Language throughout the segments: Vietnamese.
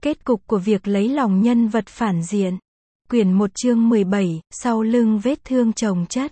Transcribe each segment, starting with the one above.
Kết cục của việc lấy lòng nhân vật phản diện. Quyển 1 chương 17, sau lưng vết thương chồng chất.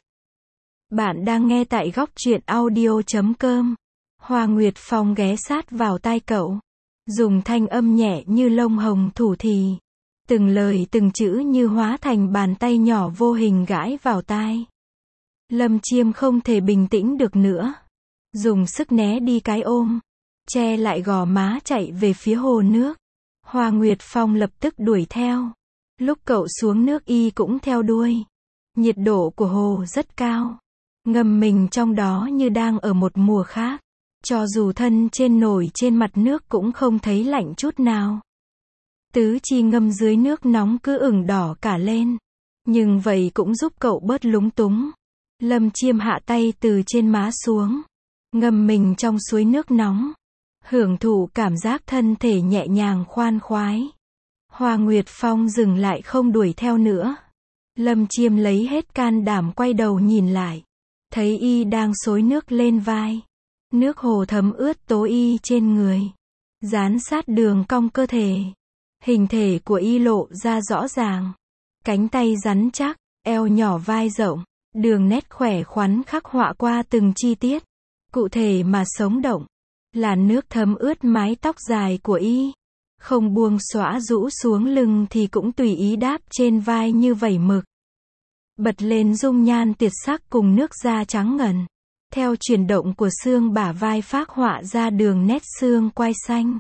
Bạn đang nghe tại góc truyện audio.com. Hoa Nguyệt Phong ghé sát vào tai cậu, dùng thanh âm nhẹ như lông hồng thủ thỉ. Từng lời từng chữ như hóa thành bàn tay nhỏ vô hình gãi vào tai. Lâm Chiêm không thể bình tĩnh được nữa. Dùng sức né đi cái ôm, che lại gò má chạy về phía hồ nước. Hoa Nguyệt Phong lập tức đuổi theo. Lúc cậu xuống nước y cũng theo đuôi. Nhiệt độ của hồ rất cao. Ngâm mình trong đó như đang ở một mùa khác. Cho dù thân trên nổi trên mặt nước cũng không thấy lạnh chút nào. Tứ chi ngâm dưới nước nóng cứ ửng đỏ cả lên. Nhưng vậy cũng giúp cậu bớt lúng túng. Lâm Chiêm hạ tay từ trên má xuống. Ngâm mình trong suối nước nóng. Hưởng thụ cảm giác thân thể nhẹ nhàng khoan khoái. Hoa Nguyệt Phong dừng lại không đuổi theo nữa. Lâm Chiêm lấy hết can đảm quay đầu nhìn lại. Thấy y đang xối nước lên vai. Nước hồ thấm ướt tố y trên người. Dán sát đường cong cơ thể. Hình thể của y lộ ra rõ ràng. Cánh tay rắn chắc, eo nhỏ vai rộng. Đường nét khỏe khoắn khắc họa qua từng chi tiết. Cụ thể mà sống động. Làn nước thấm ướt mái tóc dài của y. Không buông xõa rũ xuống lưng thì cũng tùy ý đáp trên vai như vẩy mực. Bật lên dung nhan tuyệt sắc cùng nước da trắng ngần. Theo chuyển động của xương bả vai phác họa ra đường nét xương quai xanh.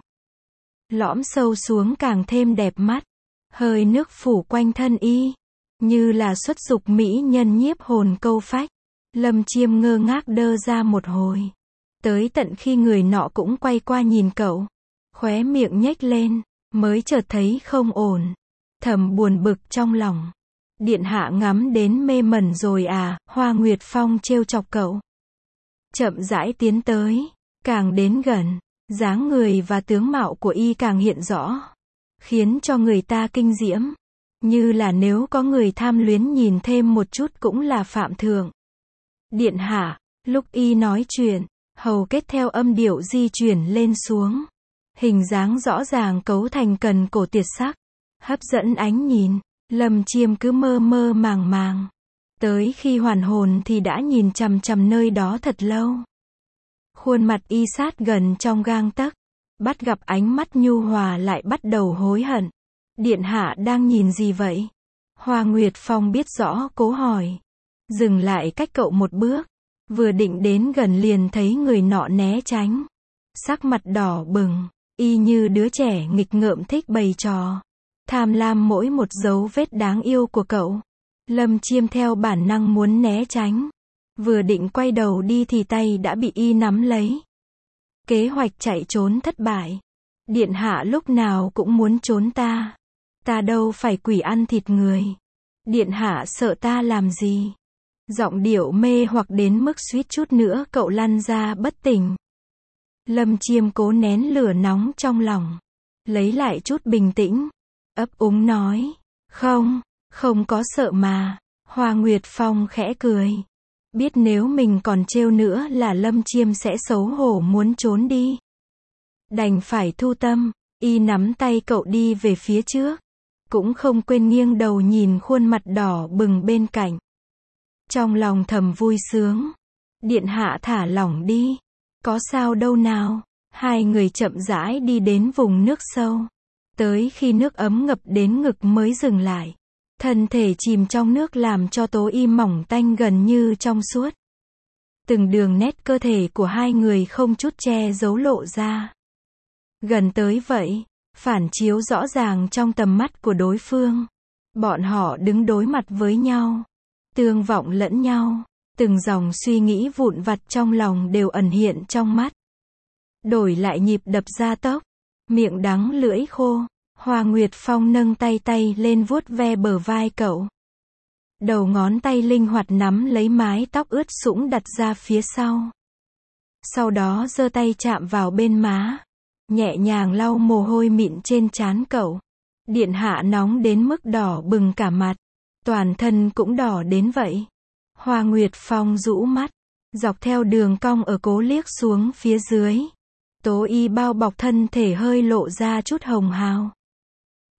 Lõm sâu xuống càng thêm đẹp mắt. Hơi nước phủ quanh thân y. Như là xuất dục mỹ nhân nhiếp hồn câu phách. Lâm Chiêm ngơ ngác đơ ra một hồi. Tới tận khi người nọ cũng quay qua nhìn cậu. Khóe miệng nhếch lên. Mới chợt thấy không ổn. Thầm buồn bực trong lòng. Điện hạ ngắm đến mê mẩn rồi à? Hoa Nguyệt Phong trêu chọc cậu. Chậm rãi tiến tới. Càng đến gần. Dáng người và tướng mạo của y càng hiện rõ. Khiến cho người ta kinh diễm. Như là nếu có người tham luyến nhìn thêm một chút cũng là phạm thượng. Điện hạ. Lúc y nói chuyện. Hầu kết theo âm điệu di chuyển lên xuống. Hình dáng rõ ràng cấu thành cần cổ tuyệt sắc. Hấp dẫn ánh nhìn. Lâm Chiêm cứ mơ mơ màng màng. Tới khi hoàn hồn thì đã nhìn chằm chằm nơi đó thật lâu. Khuôn mặt y sát gần trong gang tấc. Bắt gặp ánh mắt nhu hòa lại bắt đầu hối hận. Điện hạ đang nhìn gì vậy? Hoa Nguyệt Phong biết rõ cố hỏi. Dừng lại cách cậu một bước. Vừa định đến gần liền thấy người nọ né tránh. Sắc mặt đỏ bừng. Y như đứa trẻ nghịch ngợm thích bày trò. Tham lam mỗi một dấu vết đáng yêu của cậu. Lâm Chiêm theo bản năng muốn né tránh. Vừa định quay đầu đi thì tay đã bị y nắm lấy. Kế hoạch chạy trốn thất bại. Điện hạ lúc nào cũng muốn trốn ta. Ta đâu phải quỷ ăn thịt người. Điện hạ sợ ta làm gì? Giọng điệu mê hoặc đến mức suýt chút nữa cậu lăn ra bất tỉnh. Lâm Chiêm cố nén lửa nóng trong lòng. Lấy lại chút bình tĩnh. Ấp úng nói. Không có sợ mà. Hoa Nguyệt Phong khẽ cười. Biết nếu mình còn trêu nữa là Lâm Chiêm sẽ xấu hổ muốn trốn đi. Đành phải thu tâm. Y nắm tay cậu đi về phía trước. Cũng không quên nghiêng đầu nhìn khuôn mặt đỏ bừng bên cạnh. Trong lòng thầm vui sướng. Điện hạ thả lỏng đi. Có sao đâu nào. Hai người chậm rãi đi đến vùng nước sâu. Tới khi nước ấm ngập đến ngực mới dừng lại. Thân thể chìm trong nước làm cho tố y mỏng tanh gần như trong suốt. Từng đường nét cơ thể của hai người không chút che giấu lộ ra. Gần tới vậy. Phản chiếu rõ ràng trong tầm mắt của đối phương. Bọn họ đứng đối mặt với nhau. Tương vọng lẫn nhau. Từng dòng suy nghĩ vụn vặt trong lòng đều ẩn hiện trong mắt. Đổi lại nhịp đập gia tốc. Miệng đắng lưỡi khô. Hoa Nguyệt Phong nâng tay lên vuốt ve bờ vai cậu. Đầu ngón tay linh hoạt nắm lấy mái tóc ướt sũng đặt ra phía sau. Sau đó giơ tay chạm vào bên má. Nhẹ nhàng lau mồ hôi mịn trên trán cậu. Điện hạ nóng đến mức đỏ bừng cả mặt. Toàn thân cũng đỏ đến vậy. Hoa Nguyệt Phong rũ mắt. Dọc theo đường cong ở cố liếc xuống phía dưới. Tố y bao bọc thân thể hơi lộ ra chút hồng hào.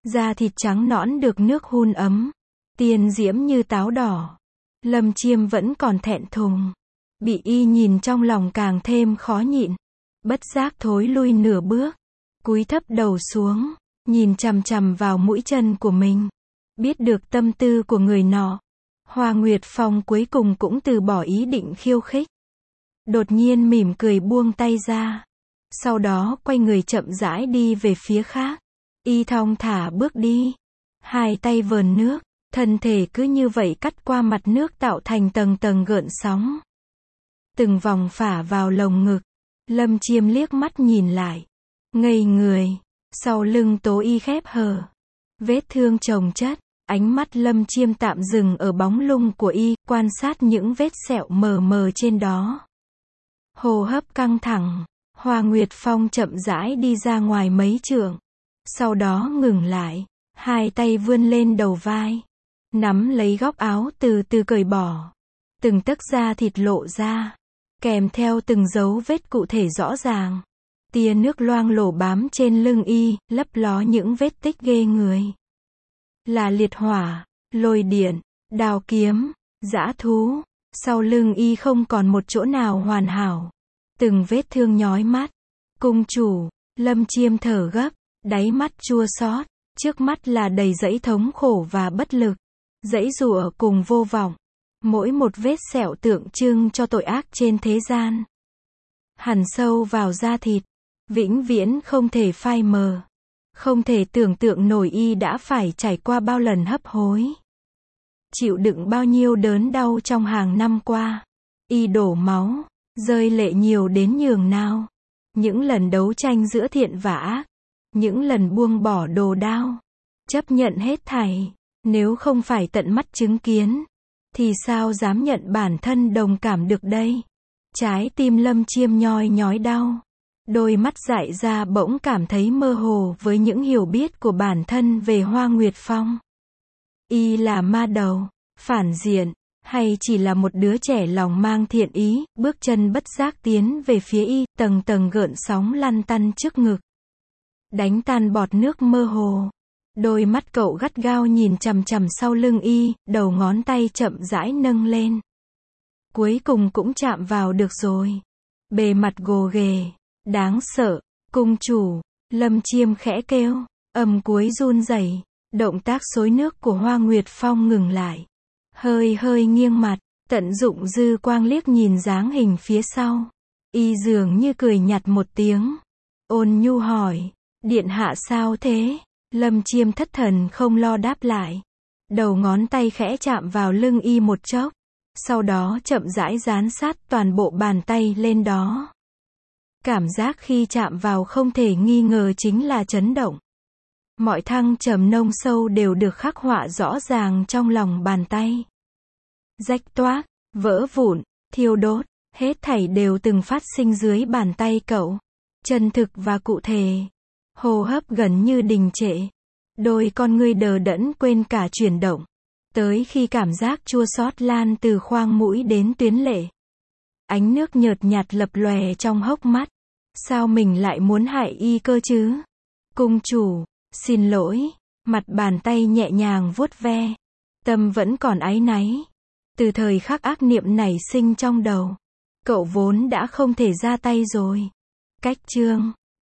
Da thịt trắng nõn được nước hun ấm, tiên diễm như táo đỏ. Lâm Chiêm vẫn còn thẹn thùng. Bị y nhìn trong lòng càng thêm khó nhịn. Bất giác thối lui nửa bước. Cúi thấp đầu xuống, nhìn chằm chằm vào mũi chân của mình. Biết được tâm tư của người nọ, Hoa Nguyệt Phong cuối cùng cũng từ bỏ ý định khiêu khích. Đột nhiên mỉm cười buông tay ra. Sau đó quay người chậm rãi đi về phía khác. Y thong thả bước đi. Hai tay vờn nước, thân thể cứ như vậy cắt qua mặt nước tạo thành tầng tầng gợn sóng. Từng vòng phả vào lồng ngực. Lâm Chiêm liếc mắt nhìn lại. Ngây người. Sau lưng Tố Y khép hờ. Vết thương chồng chất. Ánh mắt Lâm Chiêm tạm dừng ở bóng lưng của y, quan sát những vết sẹo mờ mờ trên đó. Hô hấp căng thẳng. Hoa Nguyệt Phong chậm rãi đi ra ngoài mấy trượng. Sau đó ngừng lại. Hai tay vươn lên đầu vai. Nắm lấy góc áo từ từ cởi bỏ. Từng tấc da thịt lộ ra. Kèm theo từng dấu vết cụ thể rõ ràng. Tia nước loang lổ bám trên lưng y, lấp ló những vết tích ghê người. Là liệt hỏa, lôi điện, đao kiếm, dã thú. Sau lưng y không còn một chỗ nào hoàn hảo. Từng vết thương nhói mắt. Cung chủ, Lâm Chiêm thở gấp, đáy mắt chua xót. Trước mắt là đầy dẫy thống khổ và bất lực. Dẫy giụa cùng vô vọng. Mỗi một vết sẹo tượng trưng cho tội ác trên thế gian. Hằn sâu vào da thịt. Vĩnh viễn không thể phai mờ. Không thể tưởng tượng nổi y đã phải trải qua bao lần hấp hối. Chịu đựng bao nhiêu đớn đau trong hàng năm qua. Y đổ máu, rơi lệ nhiều đến nhường nào. Những lần đấu tranh giữa thiện và ác. Những lần buông bỏ đồ đao. Chấp nhận hết thảy. Nếu không phải tận mắt chứng kiến, thì sao dám nhận bản thân đồng cảm được đây. Trái tim Lâm Chiêm nhoi nhói đau. Đôi mắt dại ra bỗng cảm thấy mơ hồ với những hiểu biết của bản thân về Hoa Nguyệt Phong. Y là ma đầu, phản diện, hay chỉ là một đứa trẻ lòng mang thiện ý, bước chân bất giác tiến về phía y, tầng tầng gợn sóng lăn tăn trước ngực. Đánh tan bọt nước mơ hồ. Đôi mắt cậu gắt gao nhìn chằm chằm sau lưng y, đầu ngón tay chậm rãi nâng lên. Cuối cùng cũng chạm vào được rồi. Bề mặt gồ ghề, đáng sợ. Cung chủ, Lâm Chiêm khẽ kêu, âm cuối run rẩy. Động tác xối nước của Hoa Nguyệt Phong ngừng lại. Hơi hơi nghiêng mặt, tận dụng dư quang liếc nhìn dáng hình phía sau. Y dường như cười nhạt một tiếng. Ôn nhu hỏi, điện hạ sao thế? Lâm Chiêm thất thần không lo đáp lại. Đầu ngón tay khẽ chạm vào lưng y một chốc. Sau đó chậm rãi dán sát toàn bộ bàn tay lên đó. Cảm giác khi chạm vào không thể nghi ngờ chính là chấn động. Mọi thăng trầm nông sâu đều được khắc họa rõ ràng trong lòng bàn tay. Rách toác, vỡ vụn, thiêu đốt, hết thảy đều từng phát sinh dưới bàn tay cậu. Chân thực và cụ thể. Hô hấp gần như đình trệ. Đôi con ngươi đờ đẫn quên cả chuyển động. Tới khi cảm giác chua xót lan từ khoang mũi đến tuyến lệ. Ánh nước nhợt nhạt lập lòe trong hốc mắt. Sao mình lại muốn hại y cơ chứ? Cung chủ, xin lỗi. Mặt bàn tay nhẹ nhàng vuốt ve. Tâm vẫn còn áy náy. Từ thời khắc ác niệm nảy sinh trong đầu. Cậu vốn đã không thể ra tay rồi. Cách chương